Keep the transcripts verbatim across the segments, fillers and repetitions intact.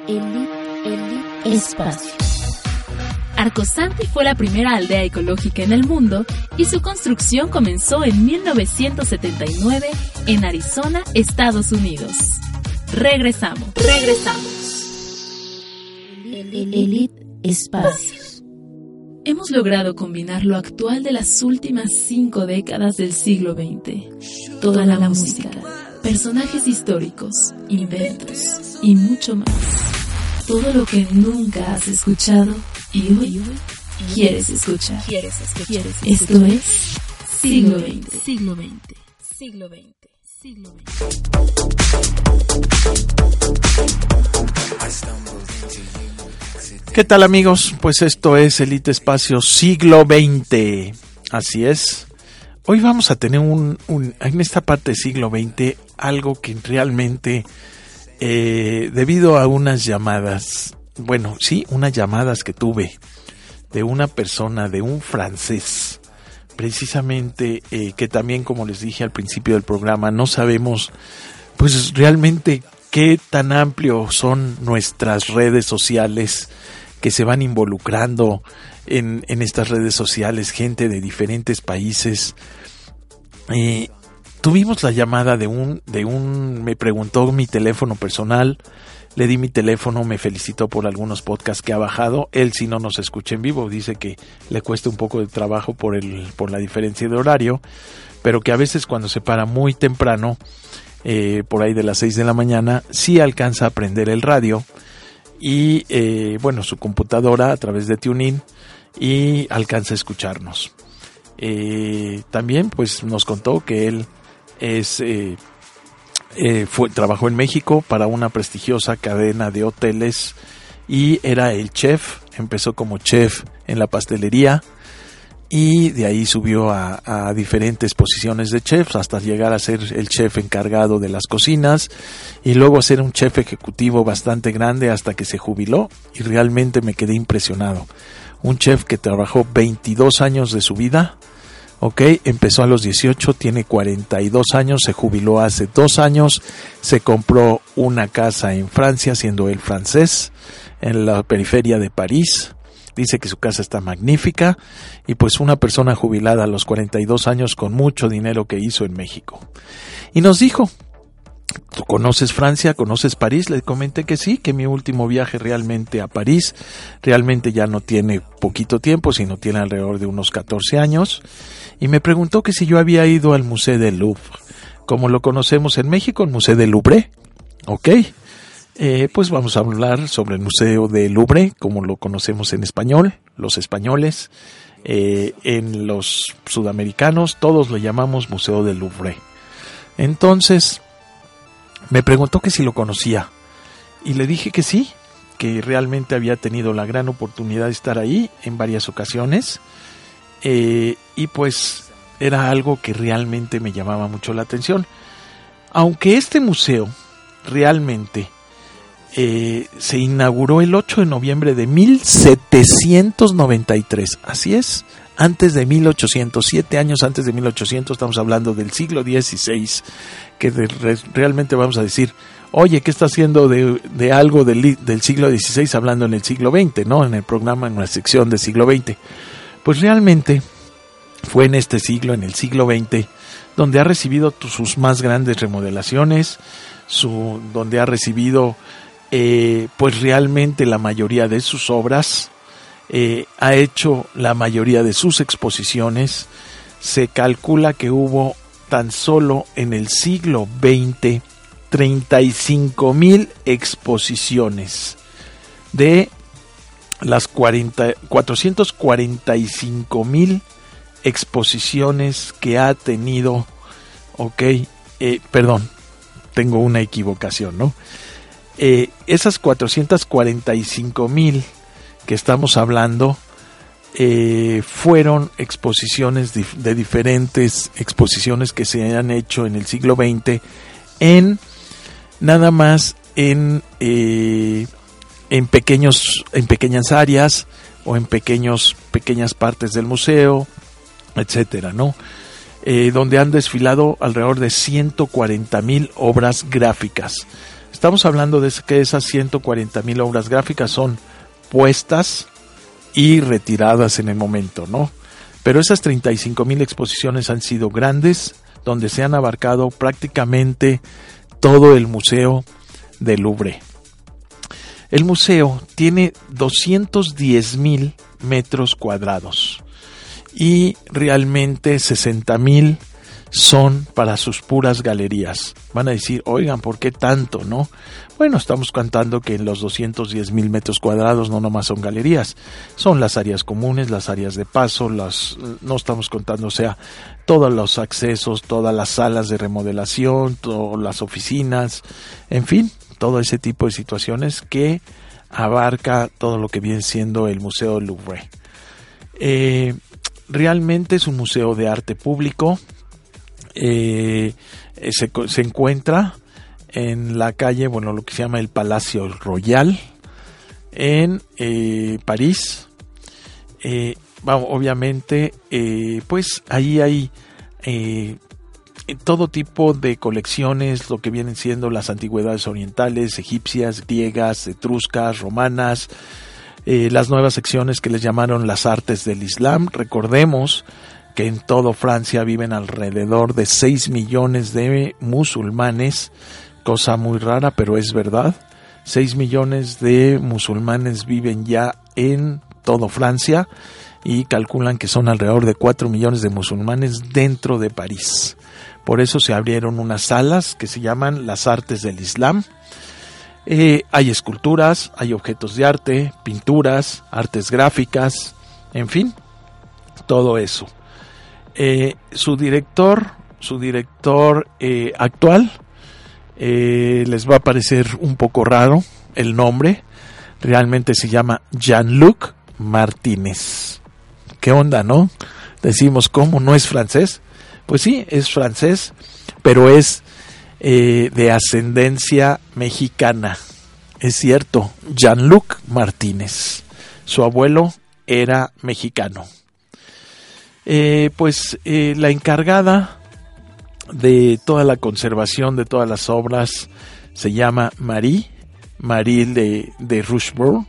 Elite, Elite Espacio. Arcosanti fue la primera aldea ecológica en el mundo y su construcción comenzó en mil novecientos setenta y nueve en Arizona, Estados Unidos. Regresamos, regresamos. Elite Espacios. Hemos logrado combinar lo actual de las últimas cinco décadas del siglo veinte. Toda la música, personajes históricos, inventos y mucho más. Todo lo que nunca has escuchado y hoy quieres escuchar. ¿Quieres escuchar? Esto es Siglo veinte. Siglo veinte. Siglo veinte. Siglo veinte. ¿Qué tal, amigos? Pues esto es Elite Espacio Siglo veinte. Así es. Hoy vamos a tener un, un en esta parte del siglo veinte algo que realmente eh, debido a unas llamadas, bueno, sí, unas llamadas que tuve de una persona, de un francés, precisamente eh, que también, como les dije al principio del programa, no sabemos pues realmente qué tan amplio son nuestras redes sociales que se van involucrando en, en estas redes sociales, gente de diferentes países. Eh, tuvimos la llamada de un, de un, me preguntó mi teléfono personal, le di mi teléfono, me felicitó por algunos podcasts que ha bajado. Él sí no nos escucha en vivo, dice que le cuesta un poco de trabajo por el, por la diferencia de horario, pero que a veces cuando se para muy temprano, eh, por ahí de las seis de la mañana, sí alcanza a prender el radio y eh, bueno, su computadora a través de TuneIn y alcanza a escucharnos. Eh, también pues nos contó que él es eh, eh, fue trabajó en México para una prestigiosa cadena de hoteles y era el chef. Empezó como chef en la pastelería y de ahí subió a, a diferentes posiciones de chefs hasta llegar a ser el chef encargado de las cocinas y luego a ser un chef ejecutivo bastante grande hasta que se jubiló, y realmente me quedé impresionado. Un chef que trabajó veintidós años de su vida, ok, empezó a los dieciocho, tiene cuarenta y dos años, se jubiló hace dos años, se compró una casa en Francia, siendo él francés, en la periferia de París. Dice que su casa está magnífica y pues una persona jubilada a los cuarenta y dos años con mucho dinero que hizo en México. Y nos dijo, ¿tú conoces Francia? ¿Conoces París? Le comenté que sí, que mi último viaje realmente a París realmente ya no tiene poquito tiempo, sino tiene alrededor de unos catorce años. Y me preguntó que si yo había ido al Museo del Louvre, como lo conocemos en México, el Museo del Louvre, ¿ok? Eh, pues vamos a hablar sobre el Museo del Louvre, como lo conocemos en español, los españoles, eh, en los sudamericanos, todos lo llamamos Museo del Louvre. Entonces, me preguntó que si lo conocía, y le dije que sí, que realmente había tenido la gran oportunidad de estar ahí en varias ocasiones, eh, y pues era algo que realmente me llamaba mucho la atención. Aunque este museo realmente Eh, se inauguró el ocho de noviembre de mil setecientos noventa y tres, así es, antes de mil ochocientos, siete años antes de mil ochocientos, estamos hablando del siglo dieciséis, que de, re, realmente vamos a decir, oye, ¿qué está haciendo de, de algo del, del siglo dieciséis hablando en el siglo veinte, ¿no? En el programa, en una sección del siglo veinte. Pues realmente fue en este siglo, en el siglo veinte, donde ha recibido sus más grandes remodelaciones, su, donde ha recibido Eh, pues realmente la mayoría de sus obras, eh, ha hecho la mayoría de sus exposiciones. Se calcula que hubo tan solo en el siglo veinte treinta y cinco mil exposiciones de las cuarenta, cuatrocientos cuarenta y cinco mil exposiciones que ha tenido, ok, eh, perdón, tengo una equivocación, ¿no? Eh, esas cuatrocientos cuarenta y cinco mil que estamos hablando eh, fueron exposiciones de, de diferentes exposiciones que se han hecho en el siglo veinte en nada más en eh, en pequeños en pequeñas áreas o en pequeños pequeñas partes del museo, etcétera, ¿no? Eh, donde han desfilado alrededor de ciento cuarenta mil obras gráficas. Estamos hablando de que esas ciento cuarenta mil obras gráficas son puestas y retiradas en el momento, ¿no? Pero esas treinta y cinco mil exposiciones han sido grandes, donde se han abarcado prácticamente todo el museo del Louvre. El museo tiene doscientos diez mil metros cuadrados y realmente sesenta mil son para sus puras galerías. Van a decir, oigan, ¿por qué tanto, no? Bueno, estamos contando que en los doscientos diez mil metros cuadrados no nomás son galerías, son las áreas comunes, las áreas de paso, las, no estamos contando, o sea, todos los accesos, todas las salas de remodelación, todas las oficinas, en fin, todo ese tipo de situaciones que abarca todo lo que viene siendo el Museo del Louvre. Eh, realmente es un museo de arte público. Eh, se, se encuentra en la calle, bueno, lo que se llama el Palacio Royal, en eh, París. Eh, vamos, obviamente, eh, pues ahí hay eh, todo tipo de colecciones, lo que vienen siendo las antigüedades orientales, egipcias, griegas, etruscas, romanas, eh, las nuevas secciones que les llamaron las artes del Islam. Recordemos que en toda Francia viven alrededor de seis millones de musulmanes, cosa muy rara, pero es verdad. seis millones de musulmanes viven ya en toda Francia y calculan que son alrededor de cuatro millones de musulmanes dentro de París. Por eso se abrieron unas salas que se llaman las artes del Islam. Eh, hay esculturas, hay objetos de arte, pinturas, artes gráficas, en fin, todo eso. Eh, su director, su director eh, actual, eh, les va a parecer un poco raro el nombre, realmente se llama Jean-Luc Martinez. ¿Qué onda, no? Decimos, ¿cómo? ¿No es francés? Pues sí, es francés, pero es eh, de ascendencia mexicana. Es cierto, Jean-Luc Martínez. Su abuelo era mexicano. Eh, pues eh, la encargada de toda la conservación de todas las obras se llama Marie, Marie de, de Rochefort,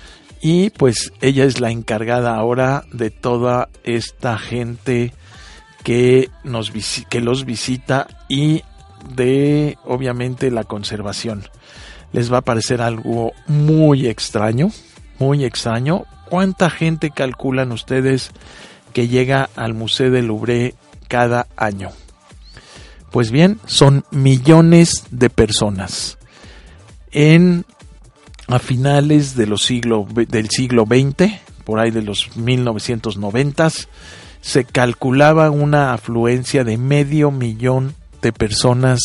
y pues ella es la encargada ahora de toda esta gente que nos que los visita y de obviamente la conservación. Les va a parecer algo muy extraño, muy extraño. ¿Cuánta gente calculan ustedes que llega al Museo del Louvre cada año? Pues bien, son millones de personas. En a finales de los siglo, del siglo veinte, por ahí de los mil novecientos noventas, se calculaba una afluencia de medio millón de personas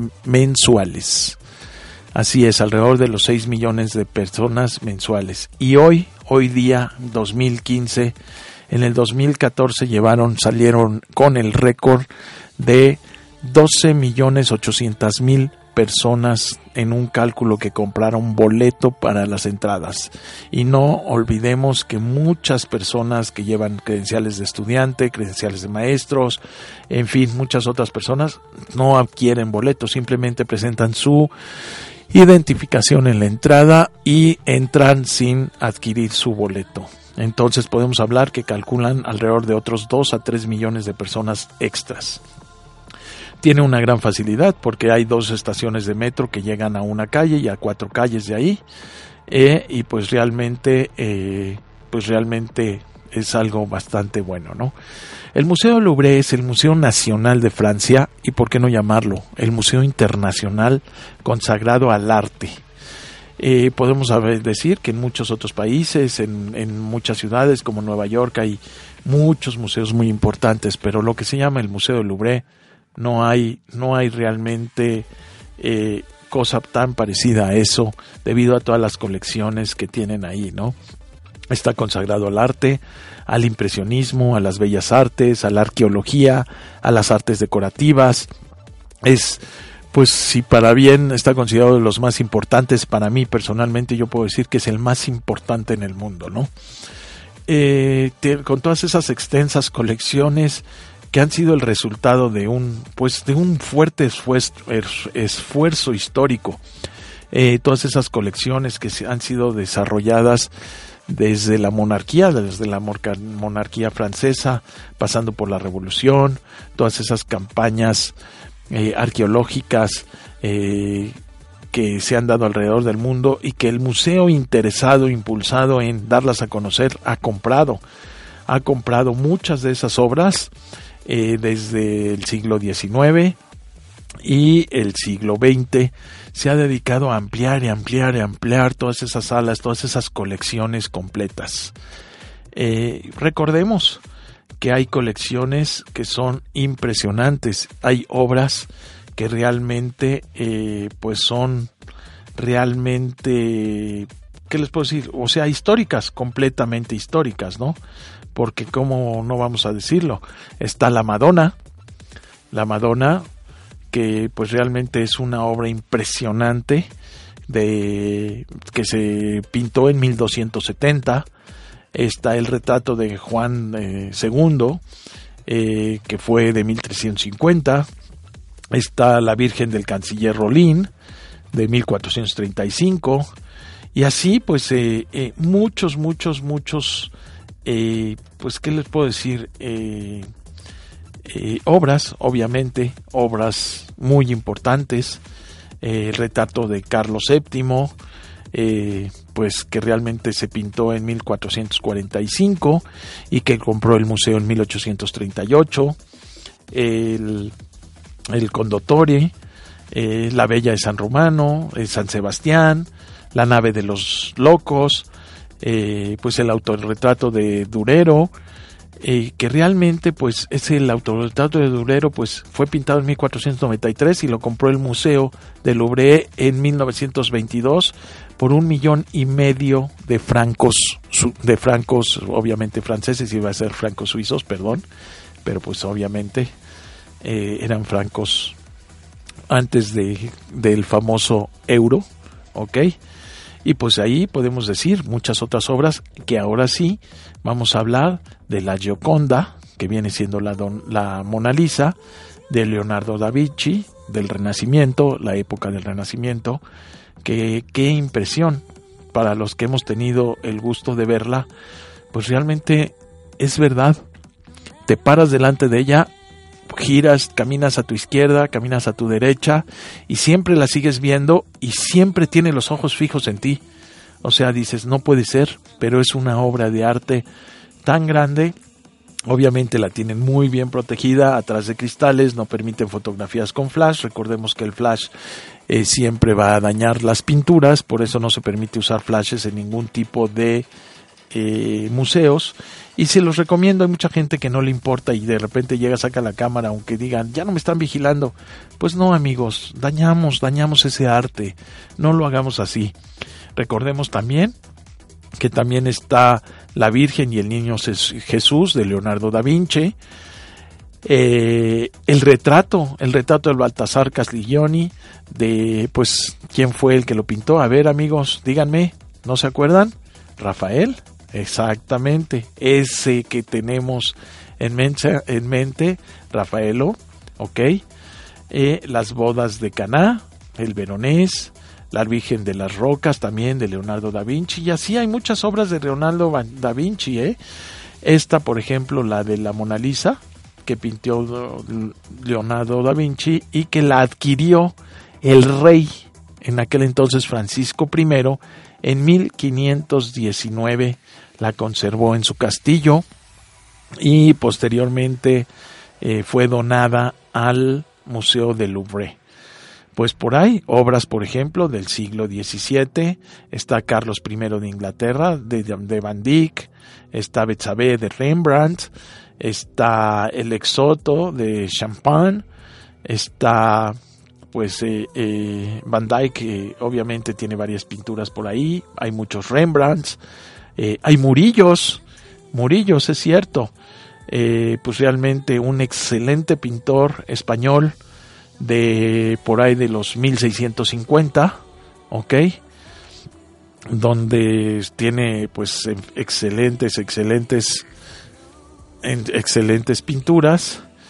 mensuales. Así es, alrededor de los seis millones de personas mensuales. Y hoy, hoy día, dos mil quince, en el dos mil catorce llevaron, salieron con el récord de doce millones ochocientas mil personas en un cálculo que compraron boleto para las entradas. Y no olvidemos que muchas personas que llevan credenciales de estudiante, credenciales de maestros, en fin, muchas otras personas no adquieren boleto, simplemente presentan su identificación en la entrada y entran sin adquirir su boleto. Entonces podemos hablar que calculan alrededor de otros dos a tres millones de personas extras. Tiene una gran facilidad porque hay dos estaciones de metro que llegan a una calle y a cuatro calles de ahí, eh, y pues realmente, eh, pues realmente es algo bastante bueno, ¿no? El Museo del Louvre es el Museo Nacional de Francia y, ¿por qué no llamarlo?, el Museo Internacional consagrado al arte. Eh, podemos decir que en muchos otros países, en, en muchas ciudades como Nueva York, hay muchos museos muy importantes, pero lo que se llama el Museo del Louvre no hay, no hay realmente eh, cosa tan parecida a eso, debido a todas las colecciones que tienen ahí, ¿no? Está consagrado al arte, al impresionismo, a las bellas artes, a la arqueología, a las artes decorativas. Es, pues, si para bien está considerado de los más importantes, para mí personalmente yo puedo decir que es el más importante en el mundo, ¿no? Eh, te, con todas esas extensas colecciones que han sido el resultado de un, pues, de un fuerte esfuerzo, esfuerzo histórico. eh, todas esas colecciones que se han sido desarrolladas desde la monarquía, desde la monarquía francesa, pasando por la revolución, todas esas campañas eh, arqueológicas eh, que se han dado alrededor del mundo y que el museo interesado, impulsado en darlas a conocer, ha comprado. Ha comprado muchas de esas obras eh, desde el siglo diecinueve y el siglo veinte. Se ha dedicado a ampliar y ampliar y ampliar todas esas salas, todas esas colecciones completas. Eh, recordemos que hay colecciones que son impresionantes. Hay obras que realmente eh, pues son realmente, ¿qué les puedo decir? O sea, históricas, completamente históricas, ¿no? Porque cómo no vamos a decirlo, está la Madonna, la Madonna que pues realmente es una obra impresionante de que se pintó en mil doscientos setenta. Está el retrato de Juan eh, segundo, eh, que fue de mil trescientos cincuenta. Está la Virgen del Canciller Rolín, de mil cuatrocientos treinta y cinco. Y así, pues, eh, eh, muchos, muchos, muchos, eh, pues, ¿qué les puedo decir? Eh, eh, obras, obviamente, obras muy importantes. Eh, el retrato de Carlos séptimo, eh, pues, que realmente se pintó en mil cuatrocientos cuarenta y cinco y que compró el museo en mil ochocientos treinta y ocho. El... el Condottiere, eh, la Bella de San Romano, eh, San Sebastián, la Nave de los Locos, eh, pues el autorretrato de Durero, eh, que realmente pues es el autorretrato de Durero, pues fue pintado en mil cuatrocientos noventa y tres y lo compró el Museo del Louvre en mil novecientos veintidós por un millón y medio de francos, de francos obviamente franceses, iba a ser francos suizos, perdón, pero pues obviamente Eh, eran francos antes de del famoso euro, ¿ok? Y pues ahí podemos decir muchas otras obras que ahora sí vamos a hablar de la Gioconda, que viene siendo la, don, la Mona Lisa, de Leonardo da Vinci, del Renacimiento, la época del Renacimiento, que qué impresión para los que hemos tenido el gusto de verla, pues realmente es verdad, te paras delante de ella, giras, caminas a tu izquierda, caminas a tu derecha y siempre la sigues viendo y siempre tiene los ojos fijos en ti. O sea, dices, no puede ser, pero es una obra de arte tan grande. Obviamente la tienen muy bien protegida atrás de cristales, no permiten fotografías con flash. Recordemos que el flash eh, siempre va a dañar las pinturas, por eso no se permite usar flashes en ningún tipo de eh, museos. Y se los recomiendo, hay mucha gente que no le importa y de repente llega, saca la cámara, aunque digan, ya no me están vigilando. Pues no, amigos, dañamos, dañamos ese arte, no lo hagamos así. Recordemos también que también está la Virgen y el Niño Jesús de Leonardo da Vinci. Eh, el retrato, el retrato del Baltasar Castiglioni, de, pues, ¿quién fue el que lo pintó? A ver, amigos, díganme, ¿no se acuerdan? Rafael. Exactamente, ese que tenemos en mente, en mente Rafaelo, ok, eh, las bodas de Caná, el Veronés, la Virgen de las Rocas también de Leonardo da Vinci, y así hay muchas obras de Leonardo da Vinci, eh. Esta, por ejemplo, la de la Mona Lisa, que pintó Leonardo da Vinci y que la adquirió el rey, en aquel entonces Francisco primero, en mil quinientos diecinueve, la conservó en su castillo y posteriormente eh, fue donada al Museo del Louvre. Pues por ahí, obras, por ejemplo, del siglo diecisiete, está Carlos primero de Inglaterra, de, de Van Dyck, está Betsabé de Rembrandt, está El Exoto de Champagne, está pues eh, eh, Van Dyck, eh, obviamente tiene varias pinturas por ahí, hay muchos Rembrandts, eh, hay Murillos, Murillos es cierto, eh, pues realmente un excelente pintor español de por ahí de los mil seiscientos cincuenta, ok, donde tiene pues excelentes, excelentes, excelentes pinturas.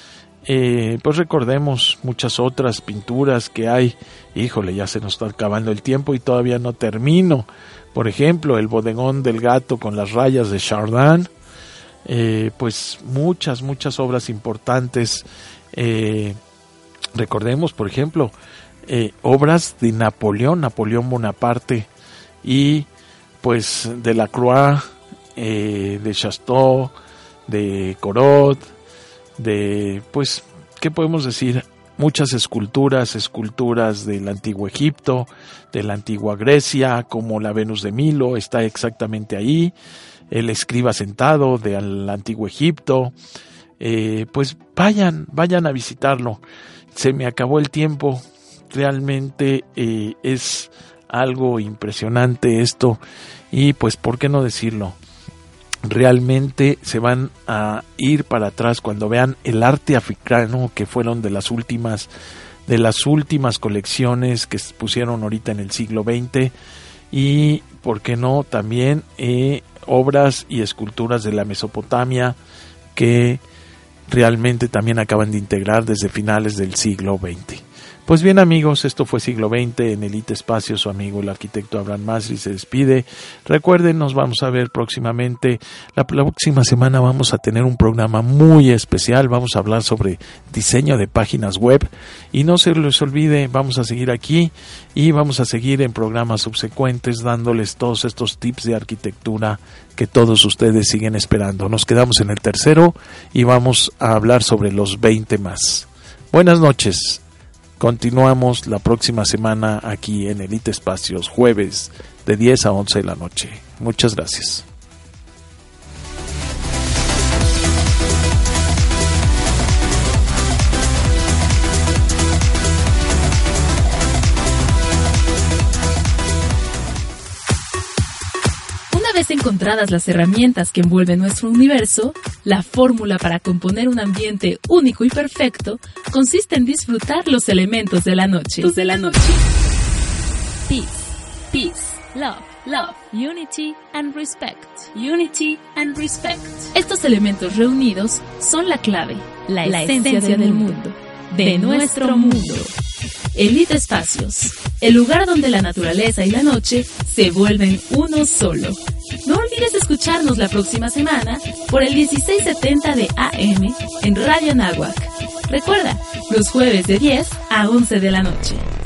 eh, pues recordemos muchas otras pinturas que hay. Híjole, ya se nos está acabando el tiempo y todavía no termino. Por ejemplo, el bodegón del gato con las rayas de Chardin. Eh, pues muchas, muchas obras importantes. Eh, recordemos, por ejemplo, eh, obras de Napoleón, Napoleón Bonaparte, y pues de Lacroix, eh, de Chasteau, de Corot, de, pues, ¿qué podemos decir? Muchas esculturas, esculturas del antiguo Egipto, de la antigua Grecia, como la Venus de Milo, está exactamente ahí. El escriba sentado del antiguo Egipto. Eh, pues vayan, vayan a visitarlo. Se me acabó el tiempo. Realmente eh, es algo impresionante esto. Y pues, ¿por qué no decirlo? Realmente se van a ir para atrás cuando vean el arte africano, que fueron de las últimas de las últimas colecciones que se pusieron ahorita en el siglo veinte, y por qué no también eh, obras y esculturas de la Mesopotamia que realmente también acaban de integrar desde finales del siglo veinte. Pues bien, amigos, esto fue Siglo veinte en Elite Espacio. Su amigo el arquitecto Abraham Masri se despide. Recuerden, nos vamos a ver próximamente. La próxima semana vamos a tener un programa muy especial. Vamos a hablar sobre diseño de páginas web. Y no se les olvide, vamos a seguir aquí y vamos a seguir en programas subsecuentes dándoles todos estos tips de arquitectura que todos ustedes siguen esperando. Nos quedamos en el tercero y vamos a hablar sobre los veinte más. Buenas noches. Continuamos la próxima semana aquí en Elite Espacios, jueves de diez a once de la noche. Muchas gracias. Una vez encontradas las herramientas que envuelven nuestro universo, la fórmula para componer un ambiente único y perfecto consiste en disfrutar los elementos de la noche. De la noche. Peace, peace, love, love, unity and respect, unity and respect. Estos elementos reunidos son la clave, la, la esencia, esencia del, del mundo, de, de nuestro mundo. Elite Espacios, el lugar donde la naturaleza y la noche se vuelven uno solo. No olvides escucharnos la próxima semana por el dieciséis setenta de A M en Radio Anáhuac. Recuerda, los jueves de diez a once de la noche.